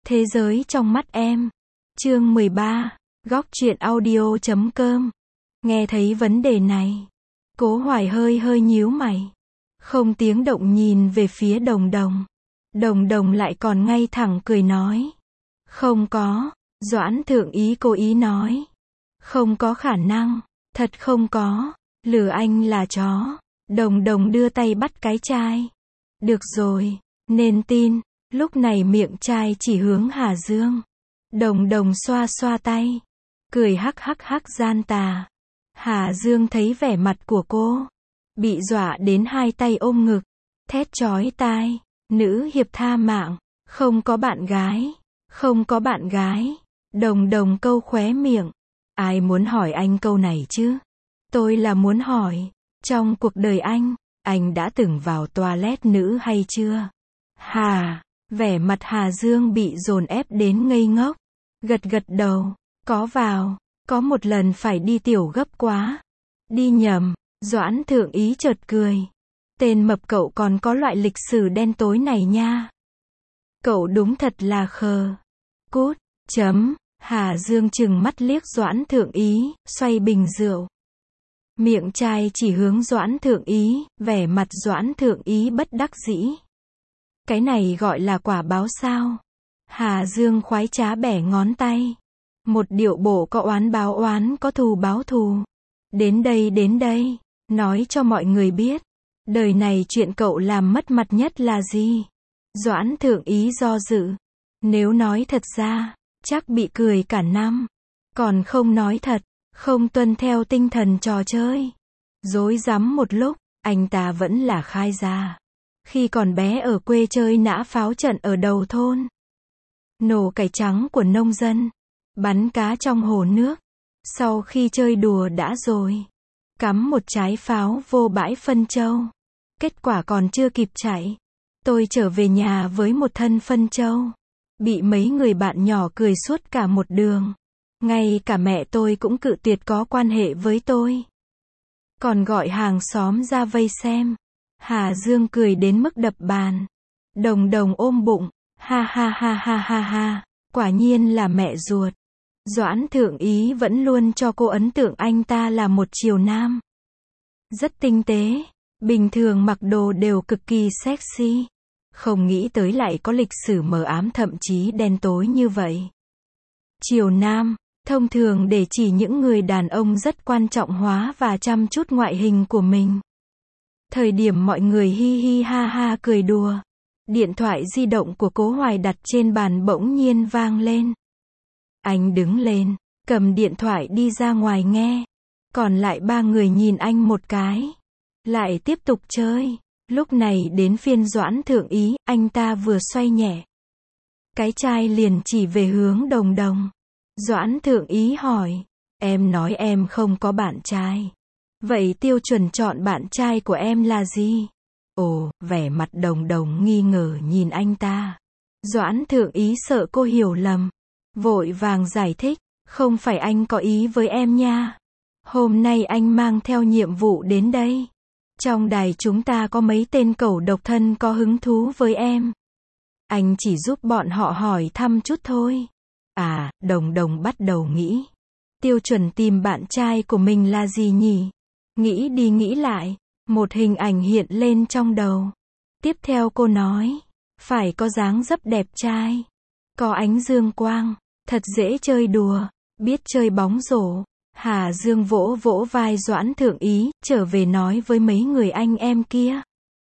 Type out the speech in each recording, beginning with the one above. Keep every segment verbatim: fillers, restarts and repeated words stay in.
Thế giới trong mắt em. Chương mười ba. Góc truyện audio chấm com. Nghe thấy vấn đề này, Cố Hoài hơi hơi nhíu mày, không tiếng động nhìn về phía Đồng Đồng. Đồng Đồng lại còn ngay thẳng cười nói. Không có, Doãn Thượng Ý cố ý nói. Không có khả năng, thật không có, lừa anh là chó. Đồng Đồng đưa tay bắt cái chai. Được rồi, nên tin. Lúc này miệng chai chỉ hướng Hà Dương. Đồng Đồng xoa xoa tay, cười hắc hắc hắc gian tà. Hà Dương thấy vẻ mặt của cô, bị dọa đến hai tay ôm ngực, thét chói tai. Nữ hiệp tha mạng, không có bạn gái, không có bạn gái. Đồng Đồng câu khóe miệng. Ai muốn hỏi anh câu này chứ? Tôi là muốn hỏi, trong cuộc đời anh, anh đã từng vào toilet nữ hay chưa? Hà, vẻ mặt Hà Dương bị dồn ép đến ngây ngốc. Gật gật đầu, có vào, có một lần phải đi tiểu gấp quá. Đi nhầm. Doãn Thượng Ý chợt cười. Tên mập cậu còn có loại lịch sử đen tối này nha. Cậu đúng thật là khờ. Cút, chấm. Hà Dương chừng mắt liếc Doãn Thượng Ý, xoay bình rượu. Miệng chai chỉ hướng Doãn Thượng Ý, vẻ mặt Doãn Thượng Ý bất đắc dĩ. Cái này gọi là quả báo sao? Hà Dương khoái trá bẻ ngón tay. Một điệu bộ có oán báo oán, có thù báo thù. Đến đây đến đây, nói cho mọi người biết. Đời này chuyện cậu làm mất mặt nhất là gì? Doãn Thượng Ý do dự. Nếu nói thật ra, chắc bị cười cả năm. Còn không nói thật, không tuân theo tinh thần trò chơi. Rối rắm một lúc, anh ta vẫn là khai ra. Khi còn bé ở quê chơi nã pháo trận ở đầu thôn. Nổ cải trắng của nông dân. Bắn cá trong hồ nước. Sau khi chơi đùa đã rồi, cắm một trái pháo vô bãi phân châu. Kết quả còn chưa kịp chạy, tôi trở về nhà với một thân phân châu. Bị mấy người bạn nhỏ cười suốt cả một đường. Ngay cả mẹ tôi cũng cự tuyệt có quan hệ với tôi. Còn gọi hàng xóm ra vây xem. Hà Dương cười đến mức đập bàn. Đồng Đồng ôm bụng. Ha ha ha ha ha ha. Quả nhiên là mẹ ruột. Doãn Thượng Ý vẫn luôn cho cô ấn tượng anh ta là một triều nam. Rất tinh tế. Bình thường mặc đồ đều cực kỳ sexy. Không nghĩ tới lại có lịch sử mờ ám thậm chí đen tối như vậy. Triều nam, thông thường để chỉ những người đàn ông rất quan trọng hóa và chăm chút ngoại hình của mình. Thời điểm mọi người hi hi ha ha cười đùa, điện thoại di động của Cố Hoài đặt trên bàn bỗng nhiên vang lên. Anh đứng lên, cầm điện thoại đi ra ngoài nghe. Còn lại ba người nhìn anh một cái. Lại tiếp tục chơi. Lúc này đến phiên Doãn Thượng Ý, anh ta vừa xoay nhẹ. Cái chai liền chỉ về hướng Đồng Đồng. Doãn Thượng Ý hỏi. Em nói em không có bạn trai. Vậy tiêu chuẩn chọn bạn trai của em là gì? Ồ, vẻ mặt Đồng Đồng nghi ngờ nhìn anh ta. Doãn Thượng Ý sợ cô hiểu lầm. Vội vàng giải thích. Không phải anh có ý với em nha. Hôm nay anh mang theo nhiệm vụ đến đây. Trong đài chúng ta có mấy tên cẩu độc thân có hứng thú với em. Anh chỉ giúp bọn họ hỏi thăm chút thôi. À, Đồng Đồng bắt đầu nghĩ. Tiêu chuẩn tìm bạn trai của mình là gì nhỉ? Nghĩ đi nghĩ lại. Một hình ảnh hiện lên trong đầu. Tiếp theo cô nói. Phải có dáng dấp đẹp trai. Có ánh dương quang. Thật dễ chơi đùa. Biết chơi bóng rổ. Hà Dương vỗ vỗ vai Doãn Thượng Ý, trở về nói với mấy người anh em kia.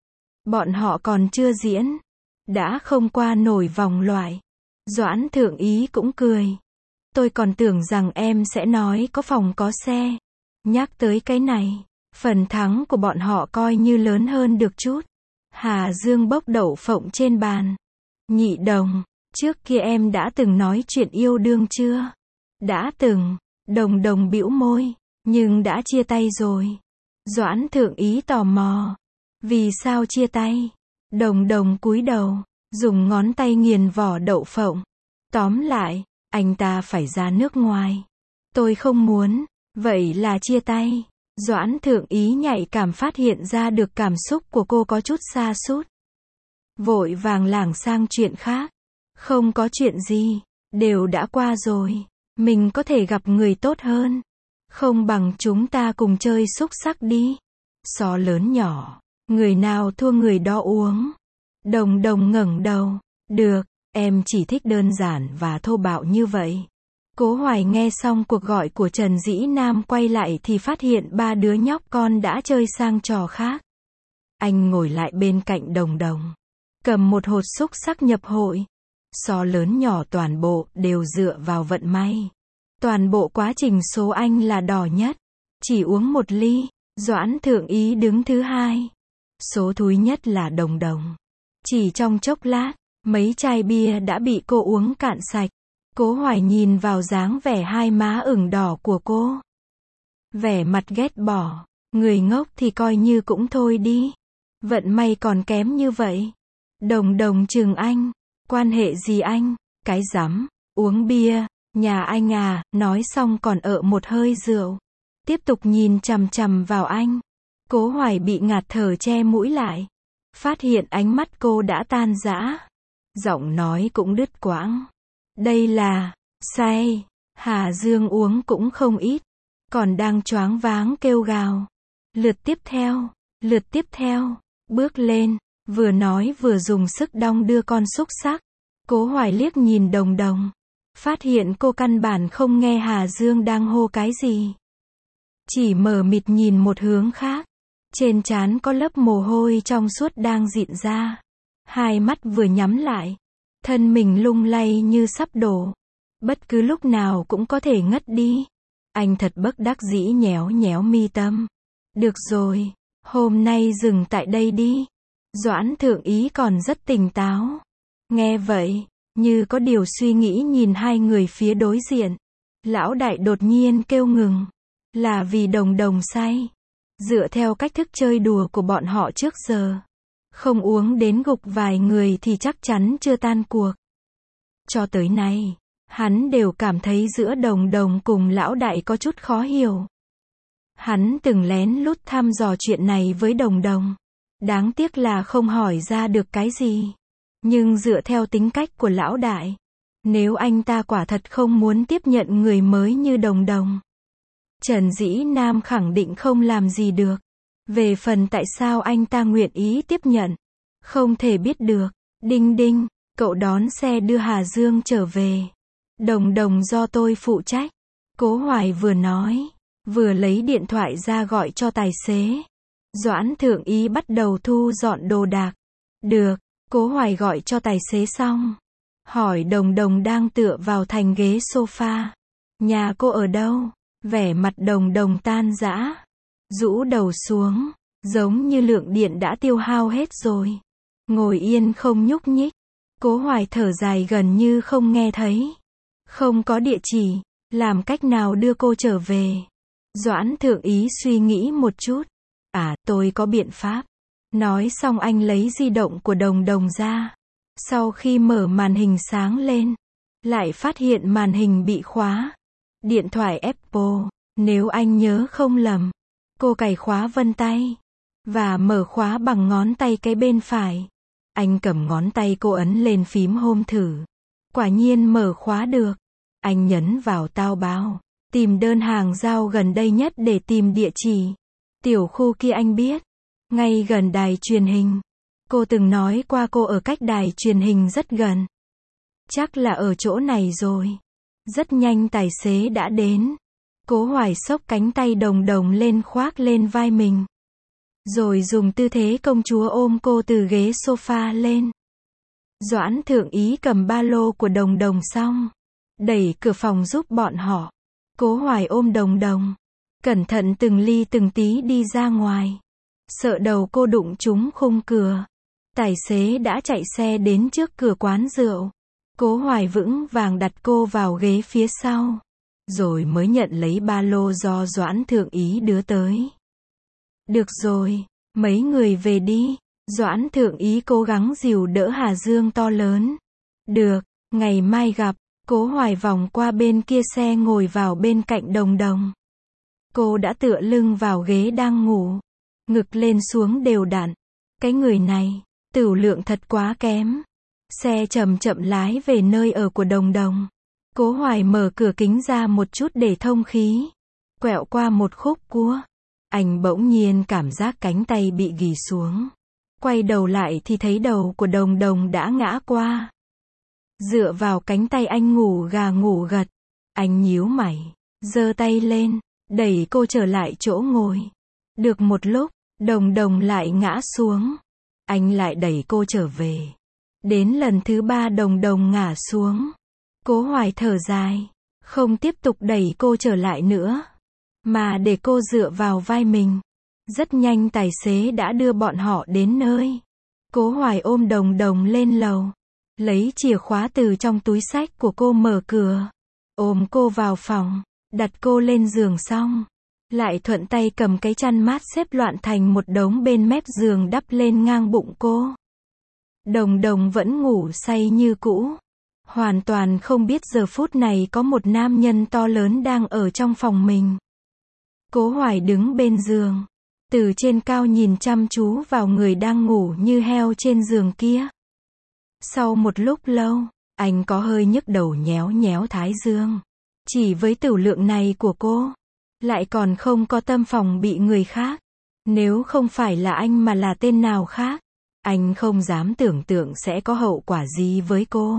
Bọn họ còn chưa diễn. Đã không qua nổi vòng loại. Doãn Thượng Ý cũng cười. Tôi còn tưởng rằng em sẽ nói có phòng có xe. Nhắc tới cái này, phần thắng của bọn họ coi như lớn hơn được chút. Hà Dương bốc đậu phộng trên bàn. Nhị Đồng, trước kia em đã từng nói chuyện yêu đương chưa? Đã từng. Đồng Đồng bĩu môi, nhưng đã chia tay rồi. Doãn Thượng Ý tò mò. Vì sao chia tay? Đồng Đồng cúi đầu, dùng ngón tay nghiền vỏ đậu phộng. Tóm lại, anh ta phải ra nước ngoài. Tôi không muốn, vậy là chia tay. Doãn Thượng Ý nhạy cảm phát hiện ra được cảm xúc của cô có chút sa sút. Vội vàng lảng sang chuyện khác. Không có chuyện gì, đều đã qua rồi. Mình có thể gặp người tốt hơn. Không bằng chúng ta cùng chơi xúc xắc đi. So lớn nhỏ, người nào thua người đó uống. Đồng Đồng ngẩng đầu. Được, em chỉ thích đơn giản và thô bạo như vậy. Cố Hoài nghe xong cuộc gọi của Trần Dĩ Nam quay lại thì phát hiện ba đứa nhóc con đã chơi sang trò khác. Anh ngồi lại bên cạnh Đồng Đồng, cầm một hột xúc xắc nhập hội. So lớn nhỏ toàn bộ đều dựa vào vận may. Toàn bộ quá trình số anh là đỏ nhất. Chỉ uống một ly, Doãn Thượng Ý đứng thứ hai. Số thúi nhất là Đồng Đồng. Chỉ trong chốc lát, mấy chai bia đã bị cô uống cạn sạch. Cố Hoài nhìn vào dáng vẻ hai má ửng đỏ của cô. Vẻ mặt ghét bỏ. Người ngốc thì coi như cũng thôi đi. Vận may còn kém như vậy. Đồng Đồng chừng anh. Quan hệ gì anh? Cái rắm. Uống bia. Nhà anh à, nói xong còn ợ một hơi rượu. Tiếp tục nhìn chằm chằm vào anh. Cố Hoài bị ngạt thở che mũi lại. Phát hiện ánh mắt cô đã tan rã. Giọng nói cũng đứt quãng. Đây là, say. Hà Dương uống cũng không ít. Còn đang choáng váng kêu gào. Lượt tiếp theo, lượt tiếp theo, bước lên. Vừa nói vừa dùng sức đong đưa con xúc xắc. Cố Hoài liếc nhìn Đồng Đồng. Phát hiện cô căn bản không nghe Hà Dương đang hô cái gì. Chỉ mờ mịt nhìn một hướng khác. Trên trán có lớp mồ hôi trong suốt đang dịn ra. Hai mắt vừa nhắm lại. Thân mình lung lay như sắp đổ. Bất cứ lúc nào cũng có thể ngất đi. Anh thật bất đắc dĩ nhéo nhéo mi tâm. Được rồi, hôm nay dừng tại đây đi. Doãn Thượng Ý còn rất tỉnh táo. Nghe vậy, như có điều suy nghĩ nhìn hai người phía đối diện. Lão đại đột nhiên kêu ngừng. Là vì Đồng Đồng say. Dựa theo cách thức chơi đùa của bọn họ trước giờ. Không uống đến gục vài người thì chắc chắn chưa tan cuộc. Cho tới nay, hắn đều cảm thấy giữa Đồng Đồng cùng lão đại có chút khó hiểu. Hắn từng lén lút thăm dò chuyện này với Đồng Đồng. Đáng tiếc là không hỏi ra được cái gì. Nhưng dựa theo tính cách của lão đại, nếu anh ta quả thật không muốn tiếp nhận người mới như Đồng Đồng, Trần Dĩ Nam khẳng định không làm gì được. Về phần tại sao anh ta nguyện ý tiếp nhận, không thể biết được. Đinh đinh, cậu đón xe đưa Hà Dương trở về. Đồng Đồng do tôi phụ trách. Cố Hoài vừa nói, vừa lấy điện thoại ra gọi cho tài xế. Doãn Thượng Ý bắt đầu thu dọn đồ đạc. Được, Cố Hoài gọi cho tài xế xong. Hỏi Đồng Đồng đang tựa vào thành ghế sofa. Nhà cô ở đâu? Vẻ mặt Đồng Đồng tan rã. Rũ đầu xuống, giống như lượng điện đã tiêu hao hết rồi. Ngồi yên không nhúc nhích. Cố Hoài thở dài gần như không nghe thấy. Không có địa chỉ, làm cách nào đưa cô trở về? Doãn Thượng Ý suy nghĩ một chút. À, tôi có biện pháp. Nói xong anh lấy di động của Đồng Đồng ra. Sau khi mở màn hình sáng lên, lại phát hiện màn hình bị khóa. Điện thoại Apple, nếu anh nhớ không lầm. Cô cài khóa vân tay và mở khóa bằng ngón tay cái bên phải. Anh cầm ngón tay cô ấn lên phím home thử. Quả nhiên mở khóa được. Anh nhấn vào tao báo, tìm đơn hàng giao gần đây nhất để tìm địa chỉ. Tiểu khu kia anh biết, ngay gần đài truyền hình. Cô từng nói qua cô ở cách đài truyền hình rất gần. Chắc là ở chỗ này rồi. Rất nhanh tài xế đã đến. Cố Hoài xốc cánh tay Đồng Đồng lên khoác lên vai mình. Rồi dùng tư thế công chúa ôm cô từ ghế sofa lên. Doãn Thượng Ý cầm ba lô của Đồng Đồng xong, đẩy cửa phòng giúp bọn họ. Cố Hoài ôm Đồng Đồng, cẩn thận từng ly từng tí đi ra ngoài. Sợ đầu cô đụng trúng khung cửa. Tài xế đã chạy xe đến trước cửa quán rượu. Cố Hoài vững vàng đặt cô vào ghế phía sau. Rồi mới nhận lấy ba lô do Doãn Thượng Ý đưa tới. Được rồi, mấy người về đi. Doãn Thượng Ý cố gắng dìu đỡ Hà Dương to lớn. Được, ngày mai gặp. Cố Hoài vòng qua bên kia xe ngồi vào bên cạnh Đồng Đồng. Cô đã tựa lưng vào ghế đang ngủ. Ngực lên xuống đều đặn. Cái người này, tửu lượng thật quá kém. Xe chậm chậm lái về nơi ở của Đồng Đồng. Cố Hoài mở cửa kính ra một chút để thông khí. Quẹo qua một khúc cua. Anh bỗng nhiên cảm giác cánh tay bị ghì xuống. Quay đầu lại thì thấy đầu của Đồng Đồng đã ngã qua. Dựa vào cánh tay anh ngủ gà ngủ gật. Anh nhíu mày, giơ tay lên, đẩy cô trở lại chỗ ngồi. Được một lúc, Đồng Đồng lại ngã xuống. Anh lại đẩy cô trở về. Đến lần thứ ba Đồng Đồng ngã xuống. Cố Hoài thở dài, không tiếp tục đẩy cô trở lại nữa, mà để cô dựa vào vai mình. Rất nhanh tài xế đã đưa bọn họ đến nơi. Cố Hoài ôm Đồng Đồng lên lầu, lấy chìa khóa từ trong túi xách của cô mở cửa, ôm cô vào phòng, đặt cô lên giường xong, lại thuận tay cầm cái chăn mát xếp loạn thành một đống bên mép giường đắp lên ngang bụng cô. Đồng Đồng vẫn ngủ say như cũ, hoàn toàn không biết giờ phút này có một nam nhân to lớn đang ở trong phòng mình. Cố Hoài đứng bên giường, từ trên cao nhìn chăm chú vào người đang ngủ như heo trên giường kia. Sau một lúc lâu, anh có hơi nhức đầu nhéo nhéo thái dương. Chỉ với tửu lượng này của cô, lại còn không có tâm phòng bị người khác. Nếu không phải là anh mà là tên nào khác, anh không dám tưởng tượng sẽ có hậu quả gì với cô.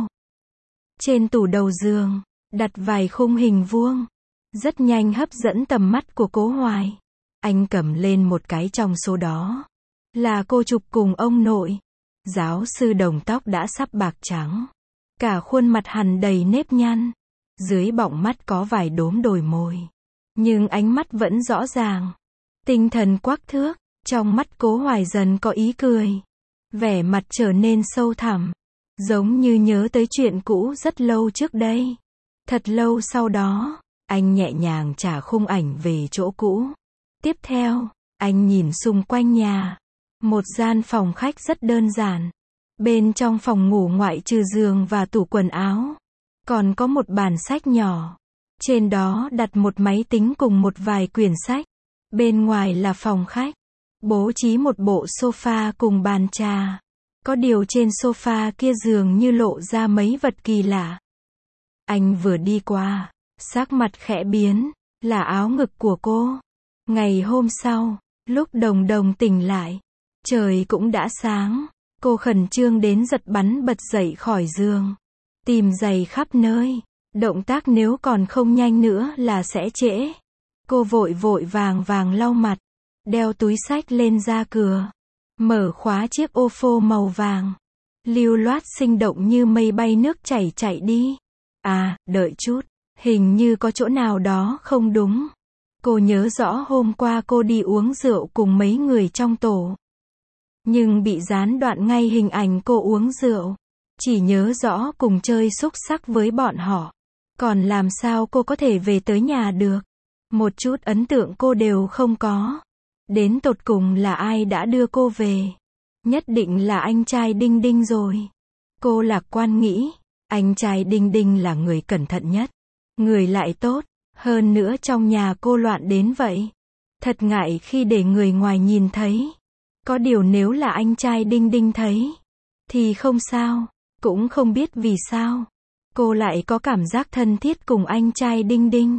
Trên tủ đầu giường, đặt vài khung hình vuông, rất nhanh hấp dẫn tầm mắt của Cố Hoài. Anh cầm lên một cái trong số đó, là cô chụp cùng ông nội. Giáo sư Đồng tóc đã sắp bạc trắng, cả khuôn mặt hằn đầy nếp nhăn, dưới bọng mắt có vài đốm đồi mồi, nhưng ánh mắt vẫn rõ ràng, tinh thần quắc thước. Trong mắt Cố Hoài dần có ý cười, vẻ mặt trở nên sâu thẳm, giống như nhớ tới chuyện cũ rất lâu trước đây. Thật lâu sau đó, anh nhẹ nhàng trả khung ảnh về chỗ cũ. Tiếp theo, anh nhìn xung quanh nhà. Một gian phòng khách rất đơn giản. Bên trong phòng ngủ ngoại trừ giường và tủ quần áo, còn có một bàn sách nhỏ. Trên đó đặt một máy tính cùng một vài quyển sách. Bên ngoài là phòng khách, bố trí một bộ sofa cùng bàn trà. Có điều trên sofa kia dường như lộ ra mấy vật kỳ lạ. Anh vừa đi qua, sắc mặt khẽ biến, là áo ngực của cô. Ngày hôm sau, lúc Đồng Đồng tỉnh lại, trời cũng đã sáng. Cô khẩn trương đến giật bắn bật dậy khỏi giường, tìm giày khắp nơi. Động tác nếu còn không nhanh nữa là sẽ trễ. Cô vội vội vàng vàng lau mặt, đeo túi xách lên ra cửa, mở khóa chiếc ô phô màu vàng, lưu loát sinh động như mây bay nước chảy chạy đi. À, đợi chút, hình như có chỗ nào đó không đúng. Cô nhớ rõ hôm qua cô đi uống rượu cùng mấy người trong tổ, nhưng bị gián đoạn ngay hình ảnh cô uống rượu. Chỉ nhớ rõ cùng chơi xúc xắc với bọn họ, còn làm sao cô có thể về tới nhà được. Một chút ấn tượng cô đều không có. Đến tột cùng là ai đã đưa cô về? Nhất định là anh trai Đinh Đinh rồi. Cô lạc quan nghĩ, anh trai Đinh Đinh là người cẩn thận nhất, người lại tốt, hơn nữa trong nhà cô loạn đến vậy. Thật ngại khi để người ngoài nhìn thấy. Có điều nếu là anh trai Đinh Đinh thấy, thì không sao, cũng không biết vì sao. Cô lại có cảm giác thân thiết cùng anh trai Đinh Đinh.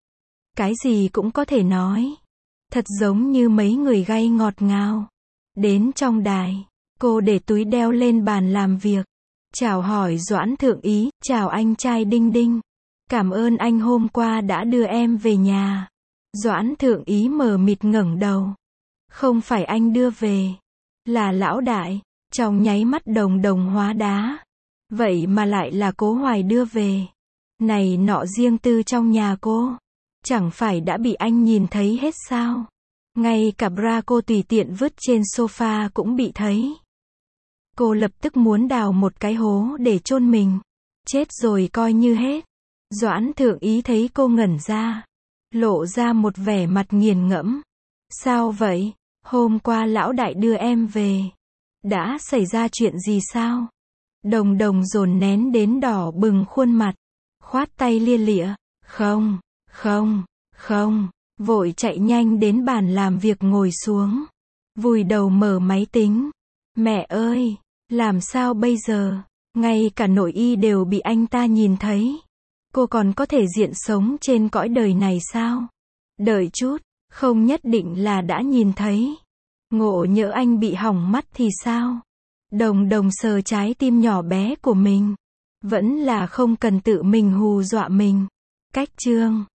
Cái gì cũng có thể nói. Thật giống như mấy người gay ngọt ngào. Đến trong đài, cô để túi đeo lên bàn làm việc. Chào hỏi Doãn Thượng Ý, chào anh trai Đinh Đinh. Cảm ơn anh hôm qua đã đưa em về nhà. Doãn Thượng Ý mờ mịt ngẩng đầu. Không phải anh đưa về, là lão đại. Trong nháy mắt Đồng Đồng hóa đá. Vậy mà lại là Cố Hoài đưa về. Này nọ riêng tư trong nhà cô, chẳng phải đã bị anh nhìn thấy hết sao? Ngay cả bra cô tùy tiện vứt trên sofa cũng bị thấy. Cô lập tức muốn đào một cái hố để chôn mình. Chết rồi coi như hết. Doãn Thượng Ý thấy cô ngẩn ra, lộ ra một vẻ mặt nghiền ngẫm. Sao vậy? Hôm qua lão đại đưa em về. Đã xảy ra chuyện gì sao? Đồng Đồng dồn nén đến đỏ bừng khuôn mặt, khoát tay lia lịa. Không, không, không. Vội chạy nhanh đến bàn làm việc ngồi xuống, vùi đầu mở máy tính. Mẹ ơi, làm sao bây giờ? Ngay cả nội y đều bị anh ta nhìn thấy. Cô còn có thể diện sống trên cõi đời này sao? Đợi chút, không nhất định là đã nhìn thấy. Ngộ nhỡ anh bị hỏng mắt thì sao? Đồng đồng sờ trái tim nhỏ bé của mình. Vẫn là không cần tự mình hù dọa mình. Cách chương